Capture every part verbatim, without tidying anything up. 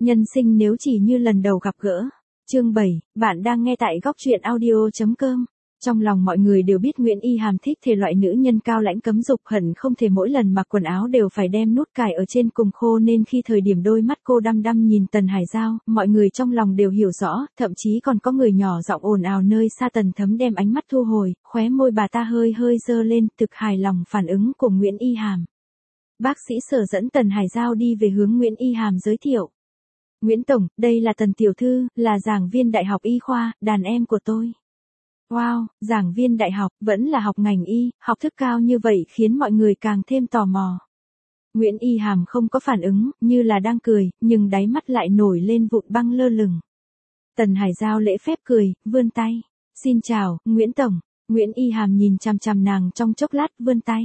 Nhân sinh nếu chỉ như lần đầu gặp gỡ. Chương bảy, bạn đang nghe tại góc truyện audio chấm com. Trong lòng mọi người đều biết Nguyễn Y Hàm thích thể loại nữ nhân cao lãnh cấm dục, hận không thể mỗi lần mặc quần áo đều phải đem nút cài ở trên cùng khô, nên khi thời điểm đôi mắt cô đăm đăm nhìn Tần Hải Giao, mọi người trong lòng đều hiểu rõ, thậm chí còn có người nhỏ giọng ồn ào nơi xa. Tần Thấm đem ánh mắt thu hồi, khóe môi bà ta hơi hơi dơ lên, thực hài lòng phản ứng của Nguyễn Y Hàm. Bác sĩ Sở dẫn Tần Hải Giao đi về hướng Nguyễn Y Hàm giới thiệu. Nguyễn Tổng, đây là Tần Tiểu Thư, là giảng viên đại học y khoa, đàn em của tôi. Wow, giảng viên đại học, vẫn là học ngành y, học thức cao như vậy khiến mọi người càng thêm tò mò. Nguyễn Y Hàm không có phản ứng, như là đang cười, nhưng đáy mắt lại nổi lên vụn băng lơ lửng. Tần Hải Giao lễ phép cười, vươn tay. Xin chào, Nguyễn Tổng. Nguyễn Y Hàm nhìn chằm chằm nàng trong chốc lát, vươn tay.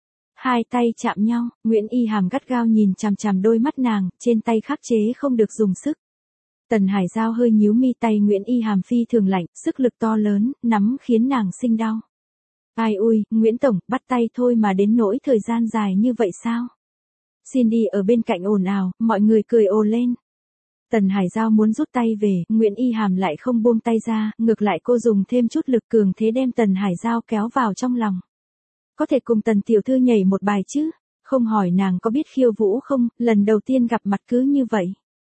Hai tay chạm nhau, Nguyễn Y Hàm gắt gao nhìn chằm chằm đôi mắt nàng, trên tay khắc chế không được dùng sức. Tần Hải Giao hơi nhíu mi, tay Nguyễn Y Hàm phi thường lạnh, sức lực to lớn, nắm khiến nàng sinh đau. Ai ui, Nguyễn Tổng, bắt tay thôi mà đến nỗi thời gian dài như vậy sao? Cindy ở bên cạnh ồn ào, mọi người cười ồ lên. Tần Hải Giao muốn rút tay về, Nguyễn Y Hàm lại không buông tay ra, ngược lại cô dùng thêm chút lực cường thế đem Tần Hải Giao kéo vào trong lòng. Có thể cùng Tần Tiểu Thư nhảy một bài chứ? Không hỏi nàng có biết khiêu vũ không, lần đầu tiên gặp mặt cứ như vậy.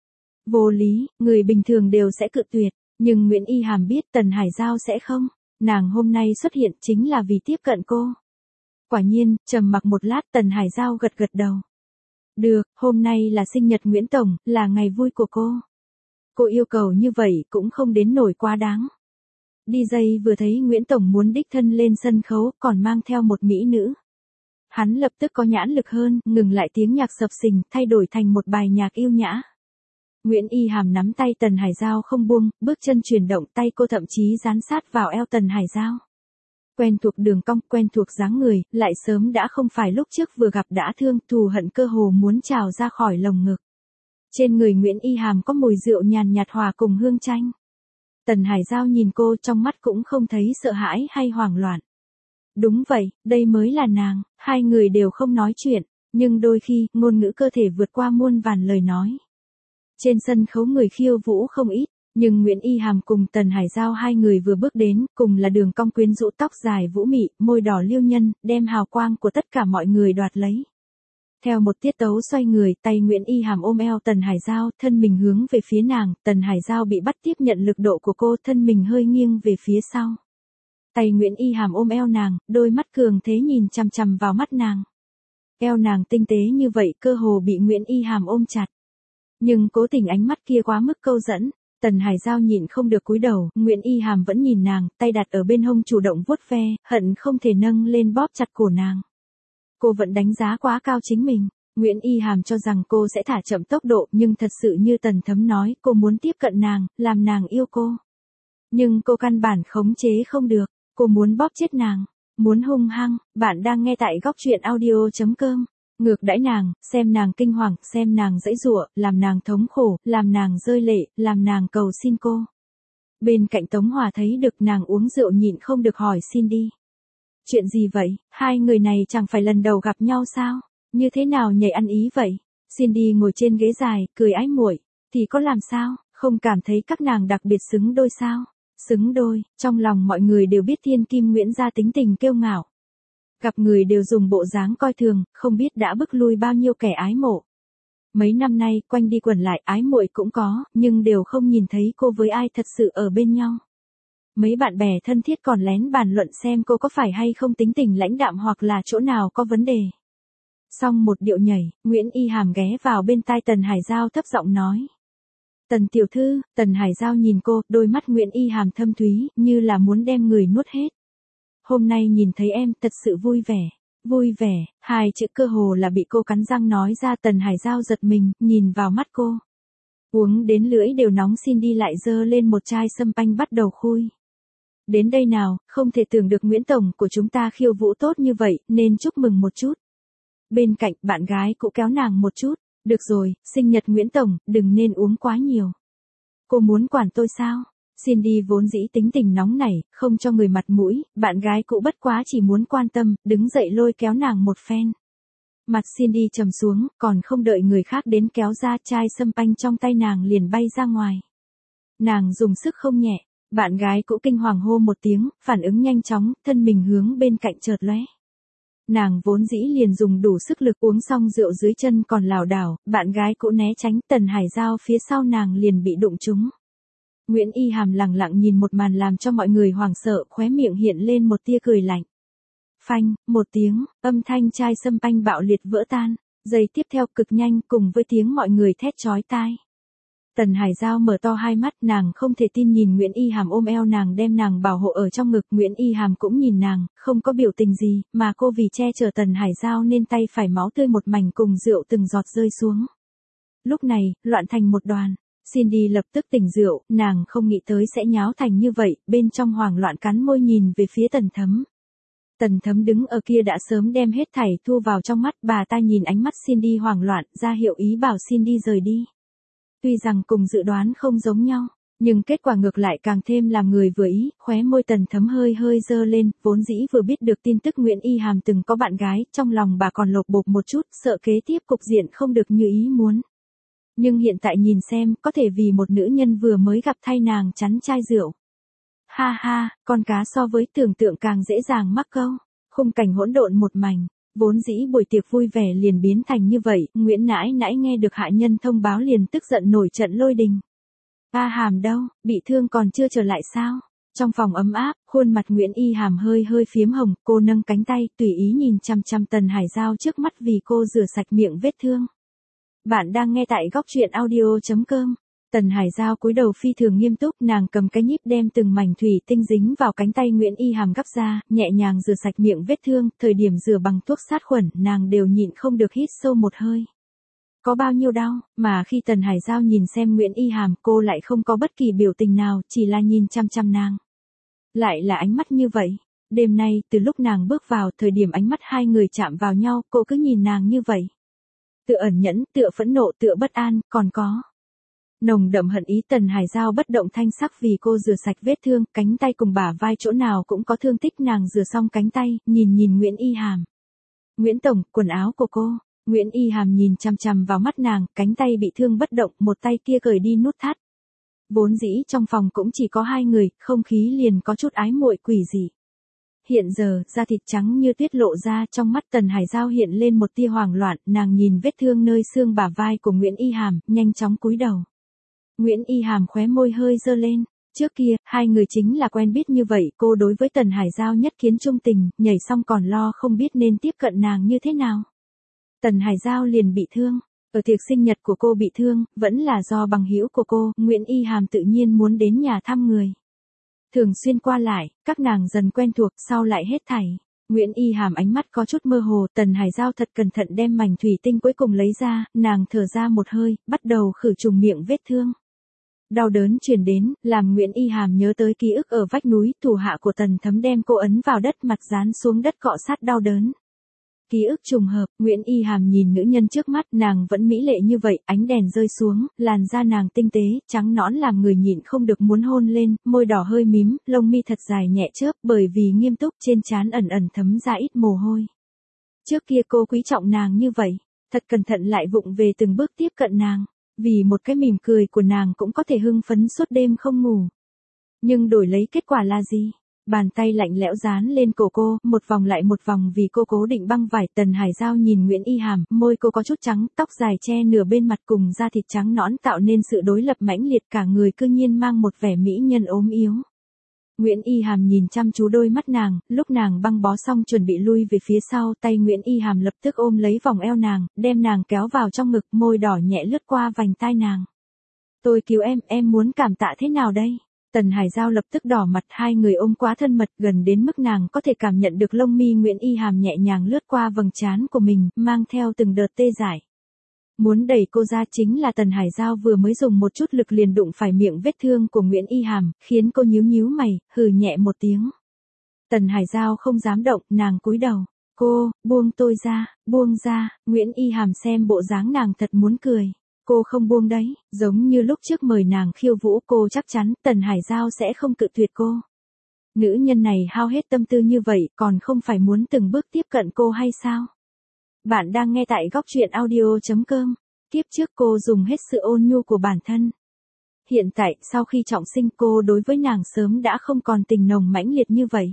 Vô lý, người bình thường đều sẽ cự tuyệt, nhưng Nguyễn Y Hàm biết Tần Hải Giao sẽ không. Nàng hôm nay xuất hiện chính là vì tiếp cận cô. Quả nhiên, trầm mặc một lát, Tần Hải Giao gật gật đầu. Được, hôm nay là sinh nhật Nguyễn Tổng, là ngày vui của cô. Cô yêu cầu như vậy cũng không đến nổi quá đáng. đi jay vừa thấy Nguyễn Tổng muốn đích thân lên sân khấu, còn mang theo một mỹ nữ. Hắn lập tức có nhãn lực hơn, ngừng lại tiếng nhạc sập sình, thay đổi thành một bài nhạc yêu nhã. Nguyễn Y Hàm nắm tay Tần Hải Giao không buông, bước chân chuyển động, tay cô thậm chí dán sát vào eo Tần Hải Giao. Quen thuộc đường cong, quen thuộc dáng người, lại sớm đã không phải lúc trước vừa gặp đã thương, thù hận cơ hồ muốn trào ra khỏi lồng ngực. Trên người Nguyễn Y Hàm có mùi rượu nhàn nhạt hòa cùng hương chanh. Tần Hải Giao nhìn cô, trong mắt cũng không thấy sợ hãi hay hoảng loạn. Đúng vậy, đây mới là nàng. Hai người đều không nói chuyện, nhưng đôi khi, ngôn ngữ cơ thể vượt qua muôn vàn lời nói. Trên sân khấu người khiêu vũ không ít, nhưng Nguyễn Y Hàm cùng Tần Hải Giao hai người vừa bước đến, cùng là đường cong quyến rũ, tóc dài vũ mị, môi đỏ liêu nhân, đem hào quang của tất cả mọi người đoạt lấy. Theo một tiết tấu xoay người, tay Nguyễn Y Hàm ôm eo Tần Hải Giao, thân mình hướng về phía nàng, Tần Hải Giao bị bắt tiếp nhận lực độ của cô, thân mình hơi nghiêng về phía sau. Tay Nguyễn Y Hàm ôm eo nàng, đôi mắt cường thế nhìn chằm chằm vào mắt nàng. Eo nàng tinh tế như vậy, cơ hồ bị Nguyễn Y Hàm ôm chặt. Nhưng cố tình ánh mắt kia quá mức câu dẫn, Tần Hải Giao nhịn không được cúi đầu, Nguyễn Y Hàm vẫn nhìn nàng, tay đặt ở bên hông chủ động vuốt ve, hận không thể nâng lên bóp chặt cổ nàng. Cô vẫn đánh giá quá cao chính mình. Nguyễn Y Hàm cho rằng cô sẽ thả chậm tốc độ, nhưng thật sự như Tần Thấm nói, cô muốn tiếp cận nàng, làm nàng yêu cô. Nhưng cô căn bản khống chế không được, cô muốn bóp chết nàng, muốn hung hăng. Bạn đang nghe tại góc truyện audio chấm com. Ngược đãi nàng, xem nàng kinh hoàng, xem nàng giãy giụa, làm nàng thống khổ, làm nàng rơi lệ, làm nàng cầu xin cô. Bên cạnh Tống Hòa thấy được nàng uống rượu nhịn không được hỏi Cindy. Chuyện gì vậy, hai người này chẳng phải lần đầu gặp nhau sao, như thế nào nhảy ăn ý vậy? Cindy ngồi trên ghế dài, cười ái muội, thì có làm sao, không cảm thấy các nàng đặc biệt xứng đôi sao? Xứng đôi, trong lòng mọi người đều biết thiên kim Nguyễn gia tính tình kiêu ngạo. Gặp người đều dùng bộ dáng coi thường, không biết đã bức lui bao nhiêu kẻ ái mộ. Mấy năm nay, quanh đi quẩn lại, ái muội cũng có, nhưng đều không nhìn thấy cô với ai thật sự ở bên nhau. Mấy bạn bè thân thiết còn lén bàn luận xem cô có phải hay không tính tình lãnh đạm hoặc là chỗ nào có vấn đề. Xong một điệu nhảy, Nguyễn Y Hàm ghé vào bên tai Tần Hải Giao thấp giọng nói. Tần Tiểu Thư, Tần Hải Giao nhìn cô, đôi mắt Nguyễn Y Hàm thâm thúy, như là muốn đem người nuốt hết. Hôm nay nhìn thấy em, thật sự vui vẻ. Vui vẻ, hai chữ cơ hồ là bị cô cắn răng nói ra. Tần Hải Giao giật mình, nhìn vào mắt cô. Uống đến lưỡi đều nóng, Cindy lại dơ lên một chai sâm panh bắt đầu khui. Đến đây nào, không thể tưởng được Nguyễn Tổng của chúng ta khiêu vũ tốt như vậy, nên chúc mừng một chút. Bên cạnh, bạn gái cũng kéo nàng một chút. Được rồi, sinh nhật Nguyễn Tổng, đừng nên uống quá nhiều. Cô muốn quản tôi sao? Cindy vốn dĩ tính tình nóng nảy, không cho người mặt mũi, bạn gái cũ bất quá chỉ muốn quan tâm, đứng dậy lôi kéo nàng một phen. Mặt Cindy trầm xuống, còn không đợi người khác đến kéo ra, chai sâm panh trong tay nàng liền bay ra ngoài. Nàng dùng sức không nhẹ, bạn gái cũng kinh hoàng hô một tiếng, phản ứng nhanh chóng, thân mình hướng bên cạnh chợt lóe. Nàng vốn dĩ liền dùng đủ sức lực uống xong rượu dưới chân còn lảo đảo, bạn gái cũng né tránh, Tần Hải Giao phía sau nàng liền bị đụng trúng. Nguyễn Y Hàm lặng lặng nhìn một màn làm cho mọi người hoảng sợ, khóe miệng hiện lên một tia cười lạnh. Phanh, một tiếng, âm thanh chai sâm panh bạo liệt vỡ tan, giây tiếp theo cực nhanh cùng với tiếng mọi người thét chói tai. Tần Hải Giao mở to hai mắt, nàng không thể tin nhìn Nguyễn Y Hàm ôm eo nàng đem nàng bảo hộ ở trong ngực, Nguyễn Y Hàm cũng nhìn nàng, không có biểu tình gì, mà cô vì che chở Tần Hải Giao nên tay phải máu tươi một mảnh cùng rượu từng giọt rơi xuống. Lúc này, loạn thành một đoàn. Cindy lập tức tỉnh rượu, nàng không nghĩ tới sẽ nháo thành như vậy, bên trong hoảng loạn cắn môi nhìn về phía Tần Thấm. Tần Thấm đứng ở kia đã sớm đem hết thảy thu vào trong mắt, bà ta nhìn ánh mắt Cindy hoảng loạn, ra hiệu ý bảo Cindy rời đi. Tuy rằng cùng dự đoán không giống nhau, nhưng kết quả ngược lại càng thêm làm người vừa ý, khóe môi Tần Thấm hơi hơi dơ lên, vốn dĩ vừa biết được tin tức Nguyễn Y Hàm từng có bạn gái, trong lòng bà còn lột bột một chút, sợ kế tiếp cục diện không được như ý muốn. Nhưng hiện tại nhìn xem, có thể vì một nữ nhân vừa mới gặp thay nàng chắn chai rượu. Ha ha, con cá so với tưởng tượng càng dễ dàng mắc câu. Khung cảnh hỗn độn một mảnh, vốn dĩ buổi tiệc vui vẻ liền biến thành như vậy, Nguyễn nãi nãi nghe được hạ nhân thông báo liền tức giận nổi trận lôi đình. A Hàm đâu, bị thương còn chưa trở lại sao? Trong phòng ấm áp, khuôn mặt Nguyễn Y Hàm hơi hơi phiếm hồng, cô nâng cánh tay, tùy ý nhìn chăm chăm Tần Hải Giao trước mắt vì cô rửa sạch miệng vết thương. Bạn đang nghe tại góc truyện audio chấm com. Tần Hải Giao cúi đầu phi thường nghiêm túc, nàng cầm cái nhíp đem từng mảnh thủy tinh dính vào cánh tay Nguyễn Y Hàm gắp ra, nhẹ nhàng rửa sạch miệng vết thương, thời điểm rửa bằng thuốc sát khuẩn, nàng đều nhịn không được hít sâu một hơi. Có bao nhiêu đau, mà khi Tần Hải Giao nhìn xem Nguyễn Y Hàm, cô lại không có bất kỳ biểu tình nào, chỉ là nhìn chăm chăm nàng. Lại là ánh mắt như vậy. Đêm nay, từ lúc nàng bước vào, thời điểm ánh mắt hai người chạm vào nhau, cô cứ nhìn nàng như vậy. Tựa ẩn nhẫn, tựa phẫn nộ, tựa bất an, còn có nồng đậm hận ý. Tần Hải Giao bất động thanh sắc vì cô rửa sạch vết thương, cánh tay cùng bả vai chỗ nào cũng có thương tích, nàng rửa xong cánh tay, nhìn nhìn Nguyễn Y Hàm. Nguyễn Tổng, quần áo của cô. Nguyễn Y Hàm nhìn chằm chằm vào mắt nàng, cánh tay bị thương bất động, một tay kia cởi đi nút thắt. Vốn dĩ trong phòng cũng chỉ có hai người, không khí liền có chút ái muội quỷ dị. Hiện giờ, da thịt trắng như tuyết lộ ra, trong mắt Tần Hải Giao hiện lên một tia hoảng loạn, nàng nhìn vết thương nơi xương bả vai của Nguyễn Y Hàm, nhanh chóng cúi đầu. Nguyễn Y Hàm khóe môi hơi dơ lên. Trước kia, hai người chính là quen biết như vậy, cô đối với Tần Hải Giao nhất kiến trung tình, nhảy xong còn lo không biết nên tiếp cận nàng như thế nào. Tần Hải Giao liền bị thương. Ở tiệc sinh nhật của cô bị thương, vẫn là do bằng hữu của cô, Nguyễn Y Hàm tự nhiên muốn đến nhà thăm người. Thường xuyên qua lại, các nàng dần quen thuộc, sau lại hết thảy. Nguyễn Y Hàm ánh mắt có chút mơ hồ, Tần Hải Giao thật cẩn thận đem mảnh thủy tinh cuối cùng lấy ra, nàng thở ra một hơi, bắt đầu khử trùng miệng vết thương. Đau đớn truyền đến, làm Nguyễn Y Hàm nhớ tới ký ức ở vách núi, thủ hạ của Tần Thấm đem cô ấn vào đất, mặt dán xuống đất cọ sát đau đớn. Ký ức trùng hợp, Nguyễn Y Hàm nhìn nữ nhân trước mắt, nàng vẫn mỹ lệ như vậy, ánh đèn rơi xuống, làn da nàng tinh tế, trắng nõn làm người nhịn không được muốn hôn lên, môi đỏ hơi mím, lông mi thật dài nhẹ chớp, bởi vì nghiêm túc trên trán ẩn ẩn thấm ra ít mồ hôi. Trước kia cô quý trọng nàng như vậy, thật cẩn thận lại vụng về từng bước tiếp cận nàng, vì một cái mỉm cười của nàng cũng có thể hưng phấn suốt đêm không ngủ. Nhưng đổi lấy kết quả là gì? Bàn tay lạnh lẽo dán lên cổ cô, một vòng lại một vòng vì cô cố định băng vải. Tần Hải Giao nhìn Nguyễn Y Hàm, môi cô có chút trắng, tóc dài che nửa bên mặt cùng da thịt trắng nõn tạo nên sự đối lập mãnh liệt, cả người cư nhiên mang một vẻ mỹ nhân ốm yếu. Nguyễn Y Hàm nhìn chăm chú đôi mắt nàng, lúc nàng băng bó xong chuẩn bị lui về phía sau, tay Nguyễn Y Hàm lập tức ôm lấy vòng eo nàng, đem nàng kéo vào trong ngực, môi đỏ nhẹ lướt qua vành tai nàng. Tôi cứu em, em muốn cảm tạ thế nào đây? Tần Hải Giao lập tức đỏ mặt, hai người ôm quá thân mật, gần đến mức nàng có thể cảm nhận được lông mi Nguyễn Y Hàm nhẹ nhàng lướt qua vầng trán của mình, mang theo từng đợt tê dại. Muốn đẩy cô ra chính là Tần Hải Giao vừa mới dùng một chút lực liền đụng phải miệng vết thương của Nguyễn Y Hàm, khiến cô nhíu nhíu mày, hừ nhẹ một tiếng. Tần Hải Giao không dám động, nàng cúi đầu. Cô, buông tôi ra, buông ra, Nguyễn Y Hàm xem bộ dáng nàng thật muốn cười. Cô không buông đấy, giống như lúc trước mời nàng khiêu vũ, cô chắc chắn Tần Hải Giao sẽ không cự tuyệt cô. Nữ nhân này hao hết tâm tư như vậy, còn không phải muốn từng bước tiếp cận cô hay sao? Bạn đang nghe tại góc truyện audio chấm com. Kiếp trước cô dùng hết sự ôn nhu của bản thân. Hiện tại, sau khi trọng sinh cô đối với nàng sớm đã không còn tình nồng mãnh liệt như vậy.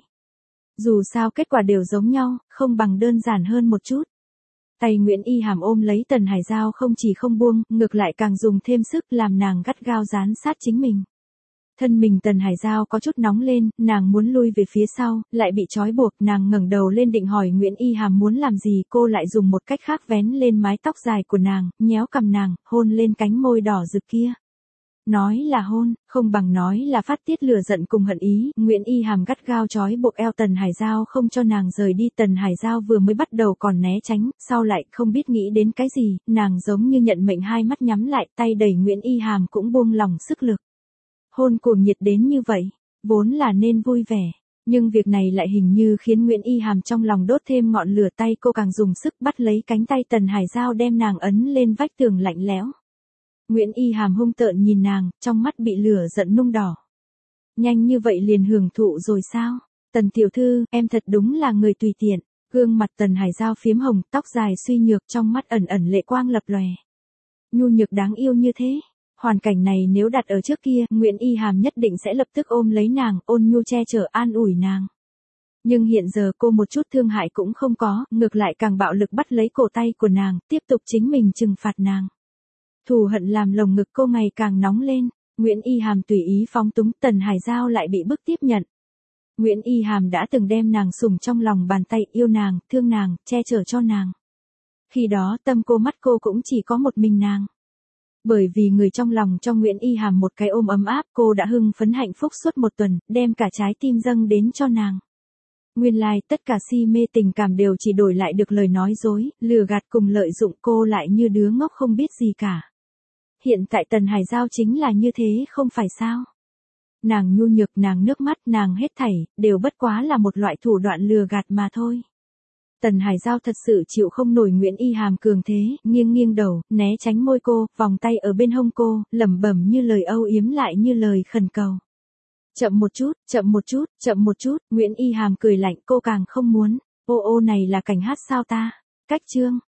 Dù sao kết quả đều giống nhau, không bằng đơn giản hơn một chút. Tay Nguyễn Y Hàm ôm lấy Tần Hải Giao không chỉ không buông, ngược lại càng dùng thêm sức làm nàng gắt gao dán sát chính mình. Thân mình Tần Hải Giao có chút nóng lên, nàng muốn lui về phía sau, lại bị trói buộc, nàng ngẩng đầu lên định hỏi Nguyễn Y Hàm muốn làm gì, cô lại dùng một cách khác vén lên mái tóc dài của nàng, nhéo cằm nàng, hôn lên cánh môi đỏ rực kia. Nói là hôn, không bằng nói là phát tiết lửa giận cùng hận ý, Nguyễn Y Hàm gắt gao trói buộc eo Tần Hải Giao không cho nàng rời đi. Tần Hải Giao vừa mới bắt đầu còn né tránh, sau lại không biết nghĩ đến cái gì, nàng giống như nhận mệnh hai mắt nhắm lại, tay đẩy Nguyễn Y Hàm cũng buông lỏng sức lực. Hôn cuồng nhiệt đến như vậy, vốn là nên vui vẻ, nhưng việc này lại hình như khiến Nguyễn Y Hàm trong lòng đốt thêm ngọn lửa, tay cô càng dùng sức bắt lấy cánh tay Tần Hải Giao đem nàng ấn lên vách tường lạnh lẽo. Nguyễn Y Hàm hung tợn nhìn nàng, trong mắt bị lửa giận nung đỏ. Nhanh như vậy liền hưởng thụ rồi sao? Tần tiểu thư, em thật đúng là người tùy tiện. Gương mặt Tần Hải Giao phiếm hồng, tóc dài suy nhược, trong mắt ẩn ẩn lệ quang lập lòe. Nhu nhược đáng yêu như thế. Hoàn cảnh này nếu đặt ở trước kia, Nguyễn Y Hàm nhất định sẽ lập tức ôm lấy nàng, ôn nhu che chở an ủi nàng. Nhưng hiện giờ cô một chút thương hại cũng không có, ngược lại càng bạo lực bắt lấy cổ tay của nàng, tiếp tục chính mình trừng phạt nàng. Thù hận làm lồng ngực cô ngày càng nóng lên, Nguyễn Y Hàm tùy ý phóng túng, Tần Hải Giao lại bị bức tiếp nhận. Nguyễn Y Hàm đã từng đem nàng sủng trong lòng bàn tay, yêu nàng, thương nàng, che chở cho nàng. Khi đó tâm cô mắt cô cũng chỉ có một mình nàng. Bởi vì người trong lòng cho Nguyễn Y Hàm một cái ôm ấm áp, cô đã hưng phấn hạnh phúc suốt một tuần, đem cả trái tim dâng đến cho nàng. Nguyên lai, like, tất cả si mê tình cảm đều chỉ đổi lại được lời nói dối, lừa gạt cùng lợi dụng, cô lại như đứa ngốc không biết gì cả. Hiện tại Tần Hải Giao chính là như thế không phải sao? Nàng nhu nhược, nàng nước mắt, nàng hết thảy, đều bất quá là một loại thủ đoạn lừa gạt mà thôi. Tần Hải Giao thật sự chịu không nổi Nguyễn Y Hàm cường thế, nghiêng nghiêng đầu, né tránh môi cô, vòng tay ở bên hông cô, lẩm bẩm như lời âu yếm lại như lời khẩn cầu. Chậm một chút, chậm một chút, chậm một chút, Nguyễn Y Hàm cười lạnh, cô càng không muốn. Ô ô này là cảnh hát sao ta? Cách chương.